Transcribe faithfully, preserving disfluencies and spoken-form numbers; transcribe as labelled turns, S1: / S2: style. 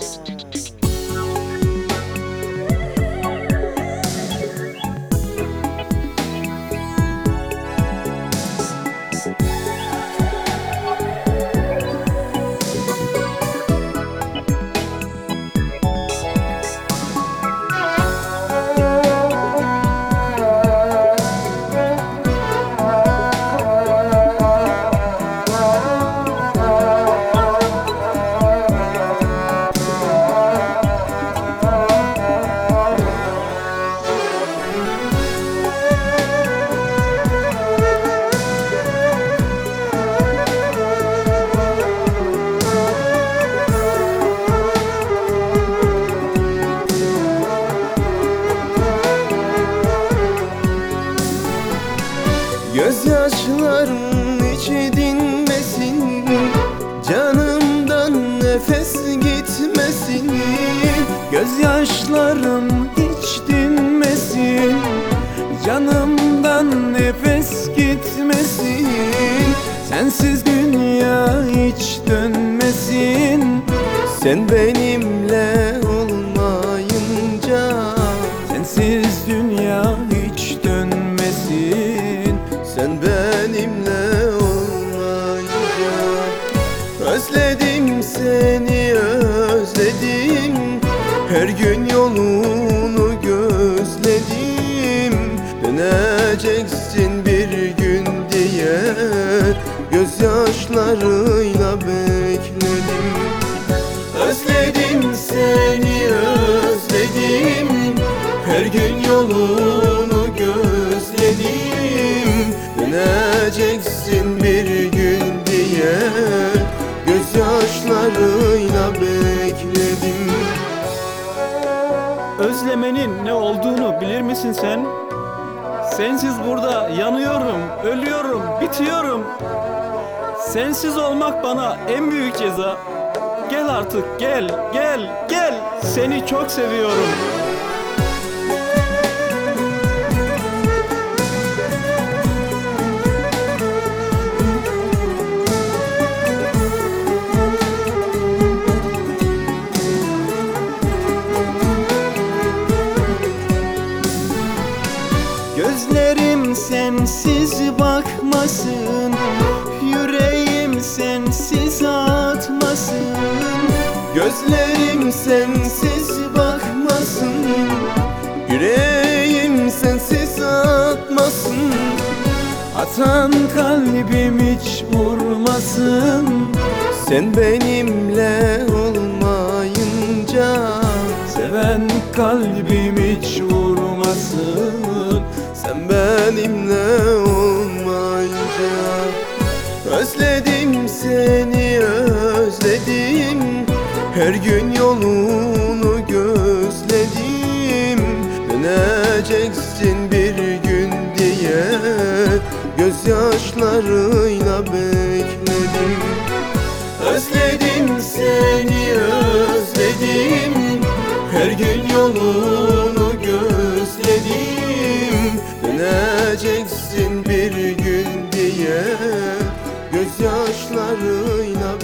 S1: Gözyaşlarım içi dinmesin, canımdan nefes gitmesin.
S2: Gözyaşlarım hiç dinmesin, canımdan nefes gitmesin. Sensiz dünya hiç dönmesin.
S1: Sen benimle olmayınca,
S2: sensiz dünya hiç dönmesin.
S1: sen benimle olmayınca. Özledim seni, özledim, her gün yolunu gözledim. Döneceksin bir gün diye gözyaşlarıyla bekledim. Özledim seni, özledim, her gün yolunu gözledim. Döneceksin bir gün diye gözyaşlarıyla bekledim.
S2: Özlemenin ne olduğunu bilir misin sen? Sensiz burada yanıyorum, ölüyorum, bitiyorum. Sensiz olmak bana en büyük ceza. Gel artık, gel, gel, gel. Seni çok seviyorum. Gözlerim sensiz bakmasın, yüreğim sensiz atmasın.
S1: Gözlerim sensiz bakmasın, yüreğim sensiz atmasın.
S2: Atan kalbim hiç vurmasın.
S1: Sen benimle olmayınca,
S2: Seven kalbim hiç vurmasın.
S1: sen benimle olmayınca. Özledim seni, özledim, her gün yolunu gözledim. Döneceksin bir gün diye gözyaşlarıyla bekledim. Özledim seni, özledim, her gün yolunu gözledim. Döneceksin bir gün diye gözyaşlarıyla